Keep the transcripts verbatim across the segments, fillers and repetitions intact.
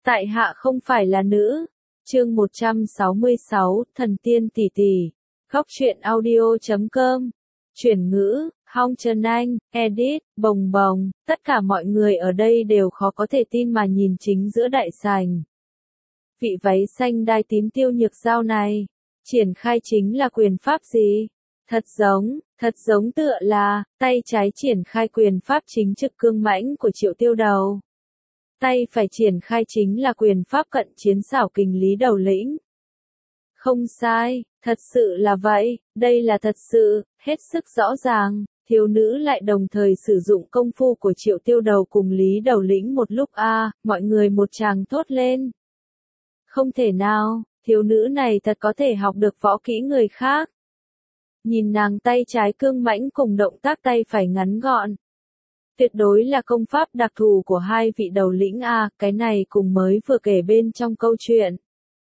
Tại hạ không phải là nữ. Chương một trăm sáu mươi sáu, Thần tiên tỷ tỷ. Góc truyện audio chấm com. Chuyển ngữ, Hong Trần Anh, edit, bồng bồng, tất cả mọi người ở đây đều khó có thể tin mà nhìn chính giữa đại sảnh. Vị váy xanh đai tím Tiêu Nhược Giao này, triển khai chính là quyền pháp gì? Thật giống, thật giống tựa là, tay trái triển khai quyền pháp chính trực cương mãnh của Triệu Tiêu Đầu. Tay phải triển khai chính là quyền pháp cận chiến xảo kình Lý Đầu Lĩnh. Không sai, thật sự là vậy, đây là thật sự, hết sức rõ ràng, thiếu nữ lại đồng thời sử dụng công phu của Triệu Tiêu Đầu cùng Lý Đầu Lĩnh một lúc a, à, mọi người một tràng thốt lên. Không thể nào, thiếu nữ này thật có thể học được võ kỹ người khác. Nhìn nàng tay trái cương mãnh cùng động tác tay phải ngắn gọn. Tuyệt đối là công pháp đặc thù của hai vị đầu lĩnh a, cái này cùng mới vừa kể bên trong câu chuyện.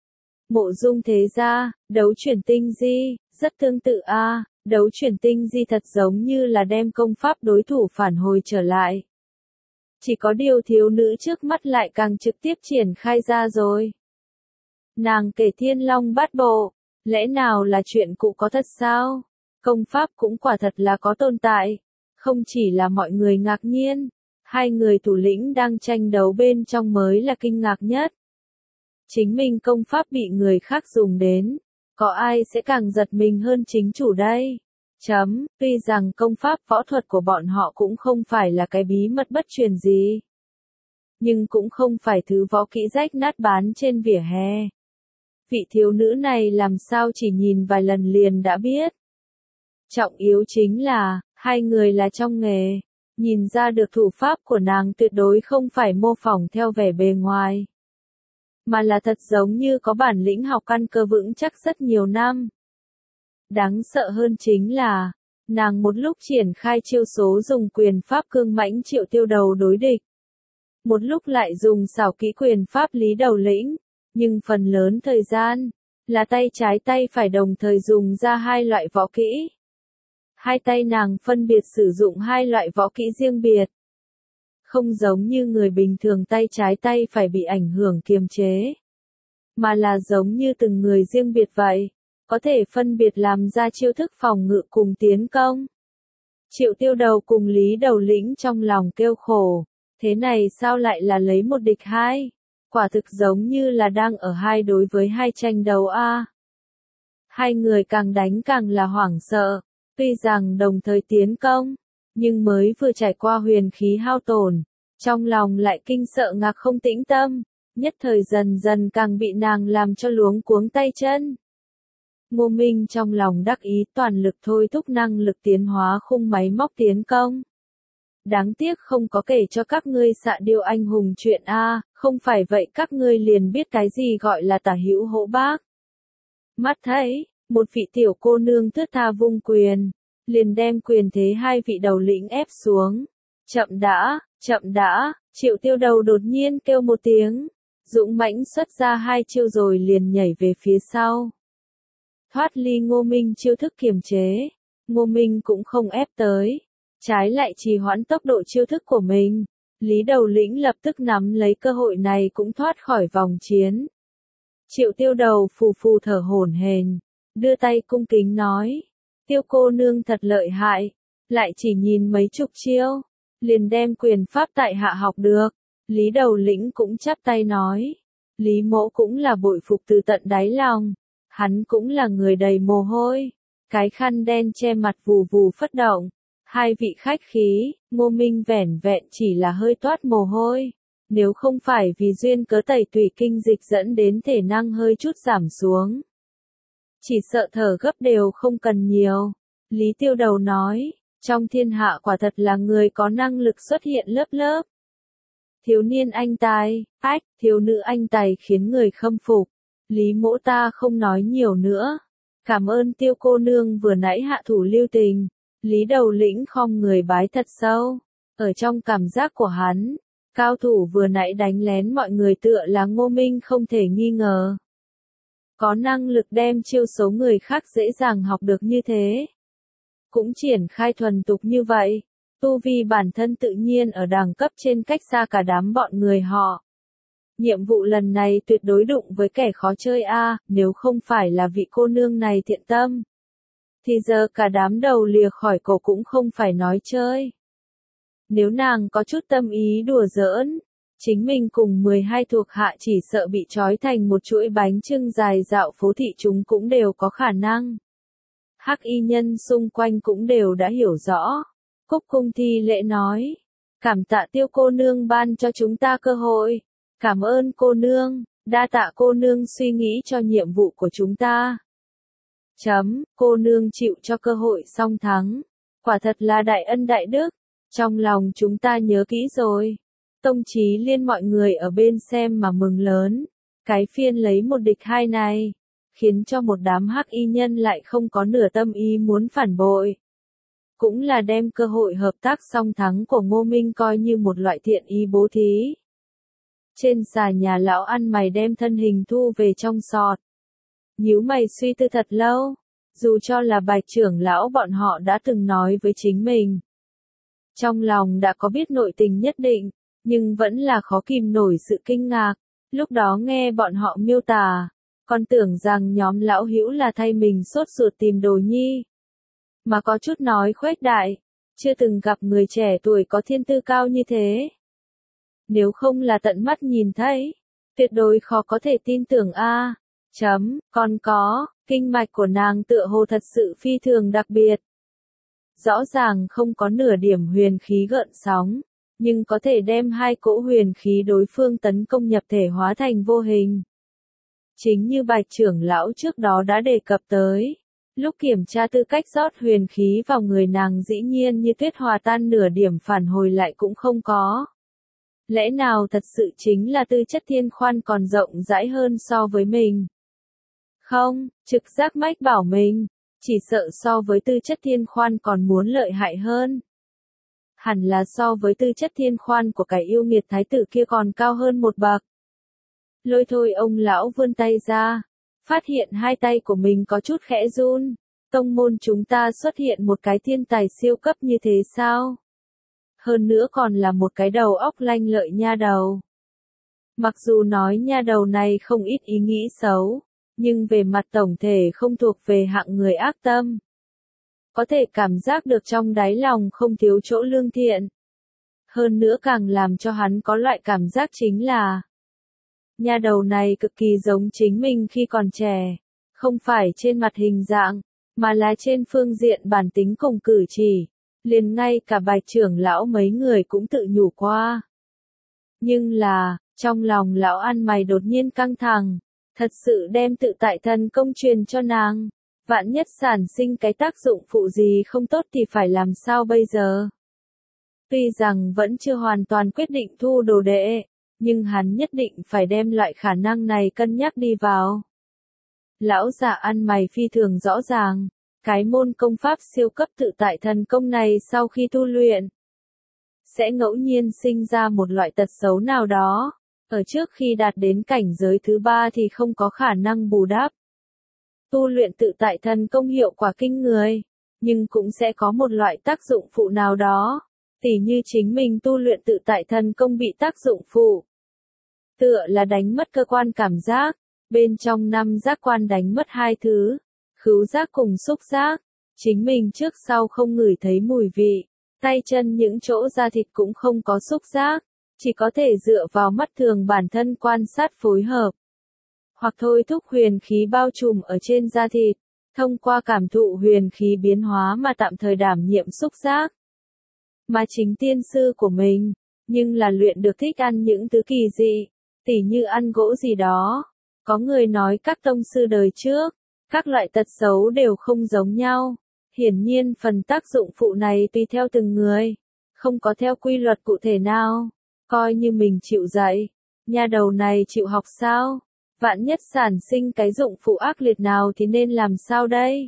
Mộ Dung thế gia, đấu chuyển tinh di, rất tương tự a, đấu chuyển tinh di thật giống như là đem công pháp đối thủ phản hồi trở lại. Chỉ có điều thiếu nữ trước mắt lại càng trực tiếp triển khai ra rồi. Nàng kể Thiên Long Bát Bộ, lẽ nào là chuyện cũ có thật sao? Công pháp cũng quả thật là có tồn tại. Không chỉ là mọi người ngạc nhiên, hai người thủ lĩnh đang tranh đấu bên trong mới là kinh ngạc nhất. Chính mình công pháp bị người khác dùng đến, có ai sẽ càng giật mình hơn chính chủ đây? Chấm, tuy rằng công pháp võ thuật của bọn họ cũng không phải là cái bí mật bất truyền gì. Nhưng cũng không phải thứ võ kỹ rách nát bán trên vỉa hè. Vị thiếu nữ này làm sao chỉ nhìn vài lần liền đã biết. Trọng yếu chính là, hai người là trong nghề, nhìn ra được thủ pháp của nàng tuyệt đối không phải mô phỏng theo vẻ bề ngoài. Mà là thật giống như có bản lĩnh học căn cơ vững chắc rất nhiều năm. Đáng sợ hơn chính là, nàng một lúc triển khai chiêu số dùng quyền pháp cương mãnh Triệu Tiêu Đầu đối địch. Một lúc lại dùng xảo kỹ quyền pháp Lý Đầu Lĩnh, nhưng phần lớn thời gian, là tay trái tay phải đồng thời dùng ra hai loại võ kỹ. Hai tay nàng phân biệt sử dụng hai loại võ kỹ riêng biệt. Không giống như người bình thường tay trái tay phải bị ảnh hưởng kiềm chế. Mà là giống như từng người riêng biệt vậy. Có thể phân biệt làm ra chiêu thức phòng ngự cùng tiến công. Triệu Tiêu Đầu cùng Lý Đầu Lĩnh trong lòng kêu khổ. Thế này sao lại là lấy một địch hai? Quả thực giống như là đang ở hai đối với hai tranh đấu a. Hai người càng đánh càng là hoảng sợ. Tuy rằng đồng thời tiến công, nhưng mới vừa trải qua huyền khí hao tổn, trong lòng lại kinh sợ ngạc không tĩnh tâm, nhất thời dần dần càng bị nàng làm cho luống cuống tay chân. Ngô Minh trong lòng đắc ý toàn lực thôi thúc năng lực tiến hóa khung máy móc tiến công. Đáng tiếc không có kể cho các ngươi xạ điêu anh hùng chuyện a, không phải vậy các ngươi liền biết cái gì gọi là tả hữu hỗ bác. Mắt thấy, một vị tiểu cô nương thướt tha vung quyền, liền đem quyền thế hai vị đầu lĩnh ép xuống. Chậm đã, chậm đã, Triệu Tiêu Đầu đột nhiên kêu một tiếng, dũng mãnh xuất ra hai chiêu rồi liền nhảy về phía sau. Thoát ly Ngô Minh chiêu thức kiềm chế, Ngô Minh cũng không ép tới, trái lại trì hoãn tốc độ chiêu thức của mình. Lý Đầu Lĩnh lập tức nắm lấy cơ hội này cũng thoát khỏi vòng chiến. Triệu Tiêu Đầu phù phù thở hổn hển, đưa tay cung kính nói, Tiêu cô nương thật lợi hại, lại chỉ nhìn mấy chục chiêu, liền đem quyền pháp tại hạ học được. Lý Đầu Lĩnh cũng chắp tay nói, Lý mỗ cũng là bội phục từ tận đáy lòng, hắn cũng là người đầy mồ hôi, cái khăn đen che mặt vù vù phất động. Hai vị khách khí, Ngô Minh vẻn vẹn chỉ là hơi toát mồ hôi, nếu không phải vì duyên cớ tẩy tủy kinh dịch dẫn đến thể năng hơi chút giảm xuống. Chỉ sợ thở gấp đều không cần nhiều. Lý Tiêu Đầu nói, trong thiên hạ quả thật là người có năng lực xuất hiện lớp lớp. Thiếu niên anh tài, ách, thiếu nữ anh tài khiến người khâm phục. Lý mỗ ta không nói nhiều nữa. Cảm ơn Tiêu cô nương vừa nãy hạ thủ lưu tình. Lý Đầu Lĩnh khom người bái thật sâu. Ở trong cảm giác của hắn, cao thủ vừa nãy đánh lén mọi người tựa là Ngô Minh không thể nghi ngờ. Có năng lực đem chiêu số người khác dễ dàng học được như thế. Cũng triển khai thuần tục như vậy. Tu vi bản thân tự nhiên ở đẳng cấp trên cách xa cả đám bọn người họ. Nhiệm vụ lần này tuyệt đối đụng với kẻ khó chơi a, nếu không phải là vị cô nương này thiện tâm. Thì giờ cả đám đầu lìa khỏi cổ cũng không phải nói chơi. Nếu nàng có chút tâm ý đùa giỡn, chính mình cùng mười hai thuộc hạ chỉ sợ bị trói thành một chuỗi bánh chưng dài dạo phố thị chúng cũng đều có khả năng. Hắc y nhân xung quanh cũng đều đã hiểu rõ. Cúc cung thi lễ nói. Cảm tạ Tiêu cô nương ban cho chúng ta cơ hội. Cảm ơn cô nương, đa tạ cô nương suy nghĩ cho nhiệm vụ của chúng ta. Chấm, cô nương chịu cho cơ hội song thắng. Quả thật là đại ân đại đức. Trong lòng chúng ta nhớ kỹ rồi. Tông Chí Liên mọi người ở bên xem mà mừng lớn. Cái phiên lấy một địch hai này, khiến cho một đám hắc y nhân lại không có nửa tâm ý muốn phản bội. Cũng là đem cơ hội hợp tác song thắng của Ngô Minh coi như một loại thiện ý bố thí. Trên xà nhà lão ăn mày đem thân hình thu về trong sọt. Nhíu mày suy tư thật lâu, dù cho là Bạch trưởng lão bọn họ đã từng nói với chính mình. Trong lòng đã có biết nội tình nhất định, nhưng vẫn là khó kìm nổi sự kinh ngạc. Lúc đó nghe bọn họ miêu tả, còn tưởng rằng nhóm lão hữu là thay mình sốt ruột tìm đồ nhi. Mà có chút nói khuếch đại, chưa từng gặp người trẻ tuổi có thiên tư cao như thế. Nếu không là tận mắt nhìn thấy, tuyệt đối khó có thể tin tưởng a. Chấm, còn có, kinh mạch của nàng tựa hồ thật sự phi thường đặc biệt. Rõ ràng không có nửa điểm huyền khí gợn sóng, nhưng có thể đem hai cỗ huyền khí đối phương tấn công nhập thể hóa thành vô hình. Chính như Bạch trưởng lão trước đó đã đề cập tới, lúc kiểm tra tư cách rót huyền khí vào người nàng dĩ nhiên như tuyết hòa tan, nửa điểm phản hồi lại cũng không có. Lẽ nào thật sự chính là tư chất thiên khoan còn rộng rãi hơn so với mình? Không, trực giác mách bảo mình, chỉ sợ so với tư chất thiên khoan còn muốn lợi hại hơn. Hẳn là so với tư chất thiên khoan của cái yêu nghiệt thái tử kia còn cao hơn một bậc. Lôi thôi ông lão vươn tay ra, phát hiện hai tay của mình có chút khẽ run. Tông môn chúng ta xuất hiện một cái thiên tài siêu cấp như thế sao? Hơn nữa còn là một cái đầu óc lanh lợi nha đầu. Mặc dù nói nha đầu này không ít ý nghĩ xấu, nhưng về mặt tổng thể không thuộc về hạng người ác tâm. Có thể cảm giác được trong đáy lòng không thiếu chỗ lương thiện. Hơn nữa càng làm cho hắn có loại cảm giác chính là nha đầu này cực kỳ giống chính mình khi còn trẻ, không phải trên mặt hình dạng, mà là trên phương diện bản tính cùng cử chỉ. Liền ngay cả Bạch trưởng lão mấy người cũng tự nhủ qua. Nhưng là, trong lòng lão ăn mày đột nhiên căng thẳng, thật sự đem tự tại thần công truyền cho nàng. Vạn nhất sản sinh cái tác dụng phụ gì không tốt thì phải làm sao bây giờ? Tuy rằng vẫn chưa hoàn toàn quyết định thu đồ đệ, nhưng hắn nhất định phải đem loại khả năng này cân nhắc đi vào. Lão già ăn mày phi thường rõ ràng, cái môn công pháp siêu cấp tự tại thần công này sau khi tu luyện, sẽ ngẫu nhiên sinh ra một loại tật xấu nào đó, ở trước khi đạt đến cảnh giới thứ ba thì không có khả năng bù đắp. Tu luyện tự tại thần công hiệu quả kinh người, nhưng cũng sẽ có một loại tác dụng phụ nào đó, tỉ như chính mình tu luyện tự tại thần công bị tác dụng phụ. Tựa là đánh mất cơ quan cảm giác, bên trong năm giác quan đánh mất hai thứ, khứu giác cùng xúc giác, chính mình trước sau không ngửi thấy mùi vị, tay chân những chỗ da thịt cũng không có xúc giác, chỉ có thể dựa vào mắt thường bản thân quan sát phối hợp. Hoặc thôi thúc huyền khí bao trùm ở trên da thịt, thông qua cảm thụ huyền khí biến hóa mà tạm thời đảm nhiệm xúc giác. Mà chính tiên sư của mình, nhưng là luyện được thích ăn những thứ kỳ dị, tỉ như ăn gỗ gì đó. Có người nói các tông sư đời trước, các loại tật xấu đều không giống nhau. Hiển nhiên phần tác dụng phụ này tùy theo từng người, không có theo quy luật cụ thể nào. Coi như mình chịu dạy, nha đầu này chịu học sao? Vạn nhất sản sinh cái dụng phụ ác liệt nào thì nên làm sao đây?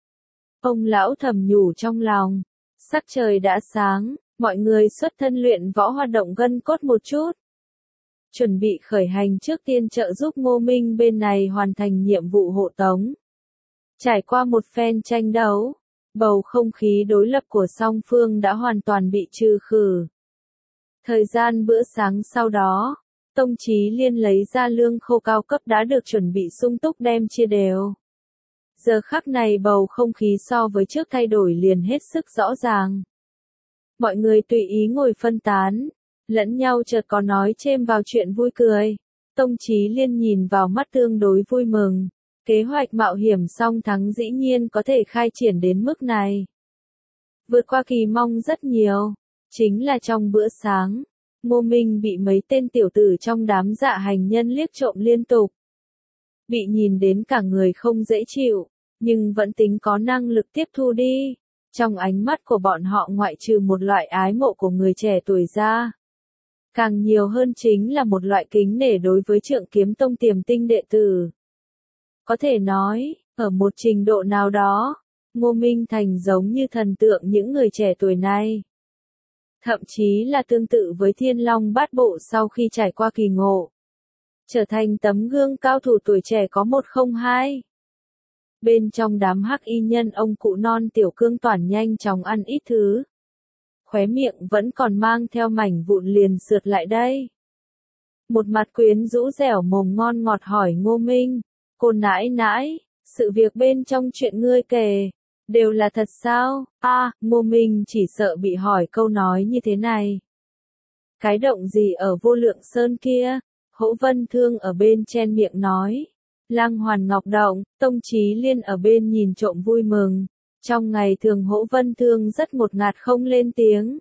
Ông lão thầm nhủ trong lòng. Sắc trời đã sáng, mọi người xuất thân luyện võ hoạt động gân cốt một chút. Chuẩn bị khởi hành, trước tiên trợ giúp Ngô Minh bên này hoàn thành nhiệm vụ hộ tống. Trải qua một phen tranh đấu, bầu không khí đối lập của song phương đã hoàn toàn bị trừ khử. Thời gian bữa sáng sau đó, Tông Chí Liên lấy ra lương khô cao cấp đã được chuẩn bị sung túc đem chia đều. Giờ khắc này bầu không khí so với trước thay đổi liền hết sức rõ ràng. Mọi người tùy ý ngồi phân tán, lẫn nhau chợt có nói chêm vào chuyện vui cười. Tông Chí Liên nhìn vào mắt tương đối vui mừng. Kế hoạch mạo hiểm song thắng dĩ nhiên có thể khai triển đến mức này. Vượt qua kỳ mong rất nhiều. Chính là trong bữa sáng, Ngô Minh bị mấy tên tiểu tử trong đám dạ hành nhân liếc trộm liên tục. Bị nhìn đến cả người không dễ chịu, nhưng vẫn tính có năng lực tiếp thu đi. Trong ánh mắt của bọn họ ngoại trừ một loại ái mộ của người trẻ tuổi ra. Càng nhiều hơn chính là một loại kính nể đối với Trượng Kiếm Tông tiềm tinh đệ tử. Có thể nói, ở một trình độ nào đó, Ngô Minh Thành giống như thần tượng những người trẻ tuổi này. Thậm chí là tương tự với Thiên Long Bát Bộ sau khi trải qua kỳ ngộ. Trở thành tấm gương cao thủ tuổi trẻ có một không hai. Bên trong đám hắc y nhân ông cụ non Tiểu Cương Toản nhanh chóng ăn ít thứ. Khóe miệng vẫn còn mang theo mảnh vụn liền sượt lại đây. Một mặt quyến rũ dẻo mồm ngon ngọt hỏi Ngô Minh, cô nãi nãi, sự việc bên trong chuyện ngươi kể, đều là thật sao? A, à, Ngô Minh chỉ sợ bị hỏi câu nói như thế này. Cái động gì ở Vô Lượng Sơn kia? Hỗ Vân Thương ở bên chen miệng nói. Lăng Hoàn Ngọc Động, Tông Chí Liên ở bên nhìn trộm vui mừng. Trong ngày thường Hỗ Vân Thương rất ngột ngạt không lên tiếng.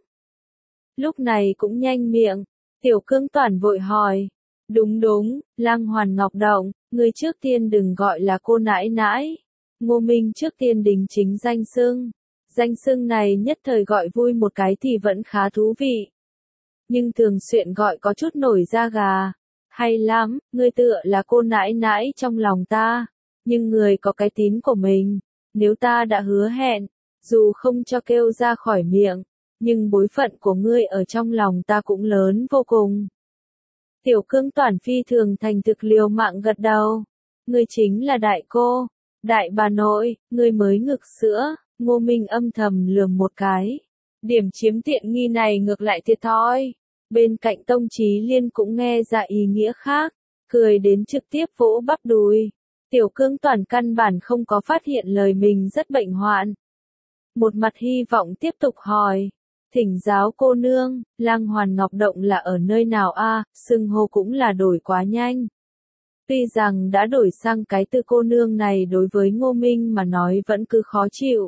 Lúc này cũng nhanh miệng, Tiểu Cương Toản vội hỏi. Đúng đúng, Lăng Hoàn Ngọc Động, người trước tiên đừng gọi là cô nãi nãi. Ngô Minh trước tiên đính chính danh xưng. Danh xưng này nhất thời gọi vui một cái thì vẫn khá thú vị. Nhưng thường xuyên gọi có chút nổi da gà. Hay lắm, ngươi tựa là cô nãi nãi trong lòng ta. Nhưng người có cái tín của mình. Nếu ta đã hứa hẹn, dù không cho kêu ra khỏi miệng, nhưng bối phận của ngươi ở trong lòng ta cũng lớn vô cùng. Tiểu Cương Toản phi thường thành thực liều mạng gật đầu. Ngươi chính là đại cô, đại bà nội, ngươi mới ngực sữa. Ngô Minh âm thầm lườm một cái. Điểm chiếm tiện nghi này ngược lại thiệt thòi. Bên cạnh Tông Chí Liên cũng nghe ra ý nghĩa khác, cười đến trực tiếp vỗ bắp đùi. Tiểu Cương Toản căn bản không có phát hiện lời mình rất bệnh hoạn. Một mặt hy vọng tiếp tục hỏi. Thỉnh giáo cô nương, Lăng Hoàn Ngọc Động là ở nơi nào a? À, xưng hô cũng là đổi quá nhanh. Tuy rằng đã đổi sang cái từ cô nương này đối với Ngô Minh mà nói vẫn cứ khó chịu.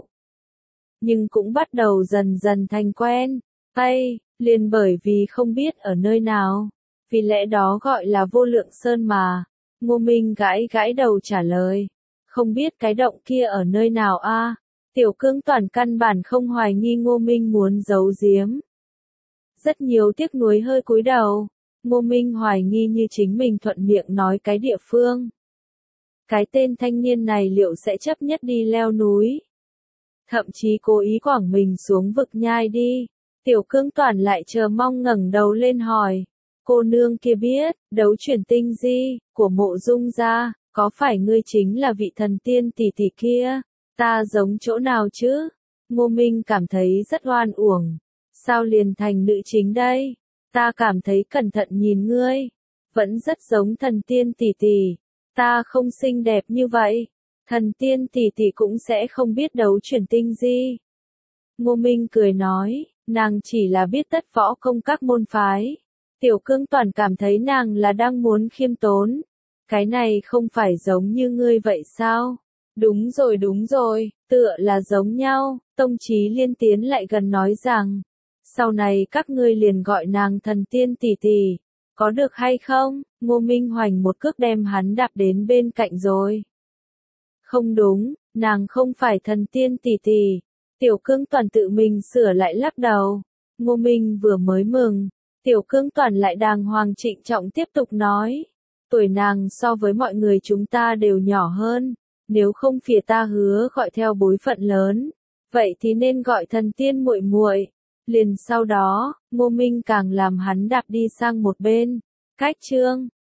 Nhưng cũng bắt đầu dần dần thành quen. Ây, liền bởi vì không biết ở nơi nào. Vì lẽ đó gọi là Vô Lượng Sơn mà. Ngô Minh gãi gãi đầu trả lời. Không biết cái động kia ở nơi nào a? À? Tiểu Cương Toản căn bản không hoài nghi Ngô Minh muốn giấu giếm. Rất nhiều tiếc nuối hơi cúi đầu. Ngô Minh hoài nghi như chính mình thuận miệng nói cái địa phương. Cái tên thanh niên này liệu sẽ chấp nhất đi leo núi? Thậm chí cố ý quảng mình xuống vực nhai đi. Tiểu Cương Toản lại chờ mong ngẩng đầu lên hỏi. Cô nương kia biết, đấu chuyển tinh di, của Mộ Dung gia, có phải ngươi chính là vị thần tiên tỷ tỷ kia? Ta giống chỗ nào chứ? Ngô Minh cảm thấy rất oan uổng. Sao liền thành nữ chính đây? Ta cảm thấy cẩn thận nhìn ngươi. Vẫn rất giống thần tiên tỷ tỷ. Ta không xinh đẹp như vậy. Thần tiên tỷ tỷ cũng sẽ không biết đấu chuyển tinh di. Ngô Minh cười nói, nàng chỉ là biết tất võ công các môn phái. Tiểu Cương Toản cảm thấy nàng là đang muốn khiêm tốn. Cái này không phải giống như ngươi vậy sao? Đúng rồi đúng rồi, tựa là giống nhau. Tông Chí Liên tiến lại gần nói rằng, sau này các ngươi liền gọi nàng thần tiên tỷ tỷ, có được hay không? Ngô Minh hoành một cước đem hắn đạp đến bên cạnh rồi. Không đúng, nàng không phải thần tiên tỷ tỷ. Tiểu Cương Toản tự mình sửa lại lắc đầu. Ngô Minh vừa mới mừng, Tiểu Cương Toản lại đàng hoàng trịnh trọng tiếp tục nói, tuổi nàng so với mọi người chúng ta đều nhỏ hơn. Nếu không phía ta hứa gọi theo bối phận lớn, vậy thì nên gọi thần tiên muội muội. Liền sau đó, Ngô Minh càng làm hắn đạp đi sang một bên. Cách chương